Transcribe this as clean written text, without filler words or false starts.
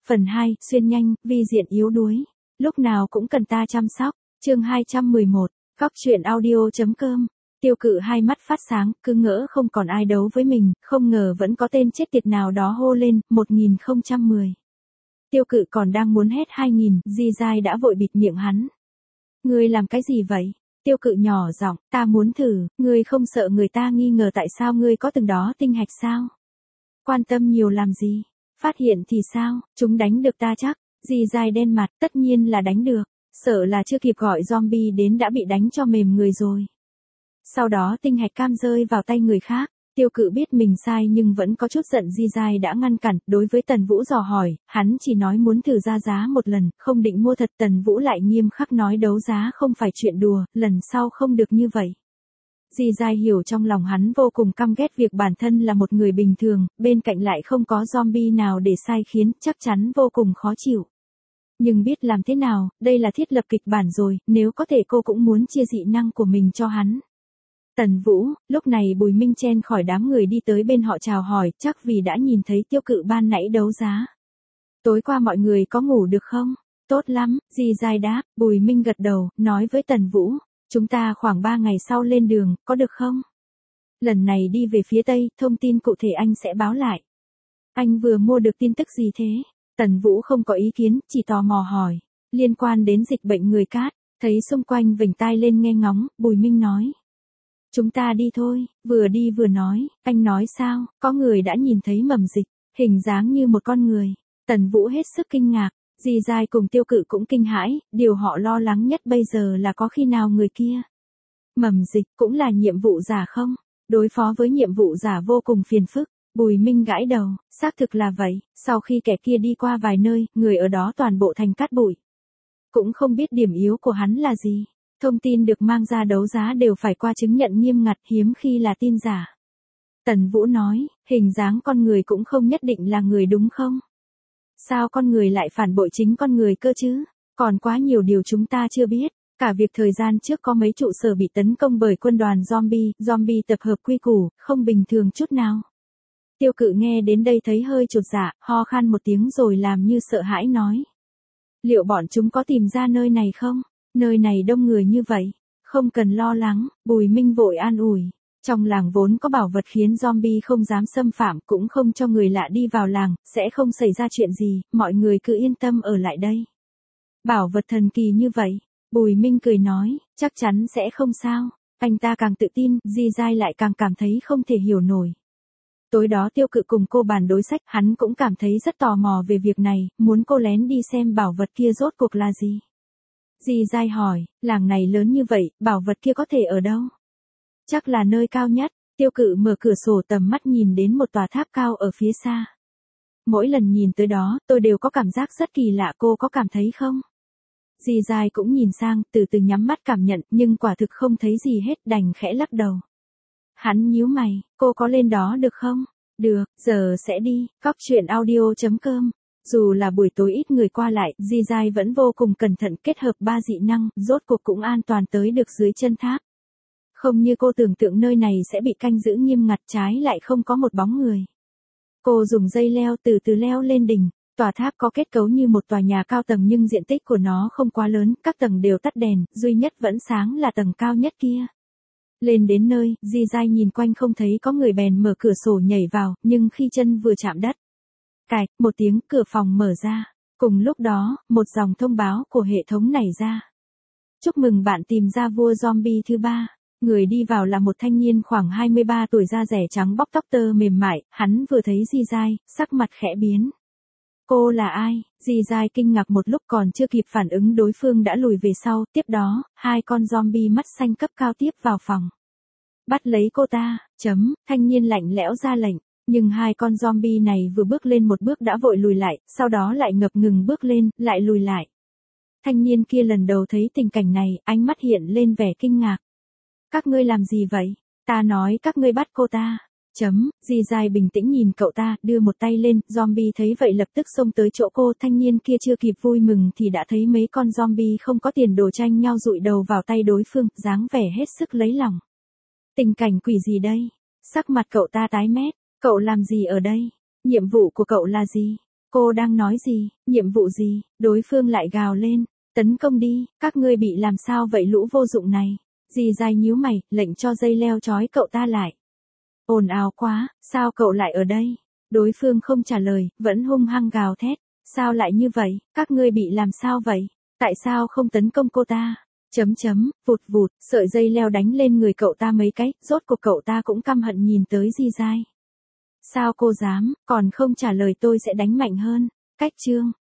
Phần 2, xuyên nhanh, vi diện yếu đuối. Lúc nào cũng cần ta chăm sóc. Chương 211, Góc truyện audio.com. Tiêu Cự hai mắt phát sáng, cứ ngỡ không còn ai đấu với mình, không ngờ vẫn có tên chết tiệt nào đó hô lên, 1010. Tiêu Cự còn đang muốn hét 2000, Di Giai đã vội bịt miệng hắn. Ngươi làm cái gì vậy? Tiêu Cự nhỏ giọng, ta muốn thử, ngươi không sợ người ta nghi ngờ tại sao ngươi có từng đó tinh hạch sao? Quan tâm nhiều làm gì? Phát hiện thì sao, chúng đánh được ta chắc? Di Giai đen mặt, tất nhiên là đánh được, sợ là chưa kịp gọi zombie đến đã bị đánh cho mềm người rồi. Sau đó tinh hạch cam rơi vào tay người khác, Tiêu Cự biết mình sai nhưng vẫn có chút giận Di Giai đã ngăn cản, đối với Tần Vũ dò hỏi, hắn chỉ nói muốn thử ra giá một lần, không định mua thật. Tần Vũ lại nghiêm khắc nói đấu giá không phải chuyện đùa, lần sau không được như vậy. Di Giai hiểu trong lòng hắn vô cùng căm ghét việc bản thân là một người bình thường, bên cạnh lại không có zombie nào để sai khiến, chắc chắn vô cùng khó chịu. Nhưng biết làm thế nào, đây là thiết lập kịch bản rồi, nếu có thể cô cũng muốn chia dị năng của mình cho hắn. Tần Vũ, lúc này Bùi Minh chen khỏi đám người đi tới bên họ chào hỏi, chắc vì đã nhìn thấy Tiêu Cự ban nãy đấu giá. Tối qua mọi người có ngủ được không? Tốt lắm, Di Giai đáp. Bùi Minh gật đầu, nói với Tần Vũ, chúng ta khoảng 3 ngày sau lên đường, có được không? Lần này đi về phía Tây, thông tin cụ thể anh sẽ báo lại. Anh vừa mua được tin tức gì thế? Tần Vũ không có ý kiến, chỉ tò mò hỏi. Liên quan đến dịch bệnh người cát, thấy xung quanh vểnh tai lên nghe ngóng, Bùi Minh nói. Chúng ta đi thôi, vừa đi vừa nói, anh nói sao, có người đã nhìn thấy mầm dịch, hình dáng như một con người. Tần Vũ hết sức kinh ngạc, Di Giai cùng Tiêu Cự cũng kinh hãi, điều họ lo lắng nhất bây giờ là có khi nào người kia. Mầm dịch cũng là nhiệm vụ giả không? Đối phó với nhiệm vụ giả vô cùng phiền phức. Bùi Minh gãi đầu, xác thực là vậy, sau khi kẻ kia đi qua vài nơi, người ở đó toàn bộ thành cát bụi. Cũng không biết điểm yếu của hắn là gì. Thông tin được mang ra đấu giá đều phải qua chứng nhận nghiêm ngặt, hiếm khi là tin giả. Tần Vũ nói, hình dáng con người cũng không nhất định là người đúng không? Sao con người lại phản bội chính con người cơ chứ? Còn quá nhiều điều chúng ta chưa biết. Cả việc thời gian trước có mấy trụ sở bị tấn công bởi quân đoàn zombie tập hợp quy củ, không bình thường chút nào. Tiêu Cự nghe đến đây thấy hơi chột dạ, ho khan một tiếng rồi làm như sợ hãi nói. Liệu bọn chúng có tìm ra nơi này không? Nơi này đông người như vậy, không cần lo lắng, Bùi Minh vội an ủi. Trong làng vốn có bảo vật khiến zombie không dám xâm phạm, cũng không cho người lạ đi vào làng, sẽ không xảy ra chuyện gì, mọi người cứ yên tâm ở lại đây. Bảo vật thần kỳ như vậy, Bùi Minh cười nói, chắc chắn sẽ không sao. Anh ta càng tự tin, Di Giai lại càng cảm thấy không thể hiểu nổi. Tối đó Tiêu Cự cùng cô bàn đối sách, hắn cũng cảm thấy rất tò mò về việc này, muốn cô lén đi xem bảo vật kia rốt cuộc là gì. Di Giai hỏi, làng này lớn như vậy, bảo vật kia có thể ở đâu? Chắc là nơi cao nhất. Tiêu Cự mở cửa sổ tầm mắt nhìn đến một tòa tháp cao ở phía xa. Mỗi lần nhìn tới đó, tôi đều có cảm giác rất kỳ lạ, cô có cảm thấy không? Di Giai cũng nhìn sang, từ từ nhắm mắt cảm nhận, nhưng quả thực không thấy gì hết, đành khẽ lắc đầu. Hắn nhíu mày, cô có lên đó được không? Được, giờ sẽ đi. Góc truyện audio.com. Dù là buổi tối ít người qua lại, Di Giai vẫn vô cùng cẩn thận, kết hợp 3 dị năng, rốt cuộc cũng an toàn tới được dưới chân tháp. Không như cô tưởng tượng nơi này sẽ bị canh giữ nghiêm ngặt, trái lại không có một bóng người. Cô dùng dây leo từ từ leo lên đỉnh. Tòa tháp có kết cấu như một tòa nhà cao tầng nhưng diện tích của nó không quá lớn, các tầng đều tắt đèn, duy nhất vẫn sáng là tầng cao nhất kia. Lên đến nơi, Di Giai nhìn quanh không thấy có người bèn mở cửa sổ nhảy vào, nhưng khi chân vừa chạm đất. Cạch, một tiếng, cửa phòng mở ra. Cùng lúc đó, một dòng thông báo của hệ thống nảy ra. Chúc mừng bạn tìm ra vua zombie thứ 3. Người đi vào là một thanh niên khoảng 23 tuổi, da rẻ trắng bóc tóc tơ mềm mại, hắn vừa thấy Di Giai, sắc mặt khẽ biến. Cô là ai? Di Giai kinh ngạc một lúc, còn chưa kịp phản ứng đối phương đã lùi về sau, tiếp đó, 2 con zombie mắt xanh cấp cao tiếp vào phòng. Bắt lấy cô ta, thanh niên lạnh lẽo ra lệnh, nhưng 2 con zombie này vừa bước lên một bước đã vội lùi lại, sau đó lại ngập ngừng bước lên, lại lùi lại. Thanh niên kia lần đầu thấy tình cảnh này, ánh mắt hiện lên vẻ kinh ngạc. Các ngươi làm gì vậy? Ta nói các ngươi bắt cô ta. Di Giai bình tĩnh nhìn cậu ta, đưa một tay lên, zombie thấy vậy lập tức xông tới chỗ cô, thanh niên kia chưa kịp vui mừng thì đã thấy mấy con zombie không có tiền đồ tranh nhau dụi đầu vào tay đối phương, dáng vẻ hết sức lấy lòng. Tình cảnh quỷ gì đây? Sắc mặt cậu ta tái mét, cậu làm gì ở đây? Nhiệm vụ của cậu là gì? Cô đang nói gì, nhiệm vụ gì, đối phương lại gào lên. Tấn công đi, các ngươi bị làm sao vậy lũ vô dụng này. Dì dài nhíu mày, lệnh cho dây leo trói cậu ta lại. Ồn ào quá, sao cậu lại ở đây? Đối phương không trả lời, vẫn hung hăng gào thét. Sao lại như vậy, các ngươi bị làm sao vậy? Tại sao không tấn công cô ta? Vụt vụt, sợi dây leo đánh lên người cậu ta mấy cái, rốt cuộc cậu ta cũng căm hận nhìn tới Di Giai. Sao cô dám, còn không trả lời tôi sẽ đánh mạnh hơn. Cách chương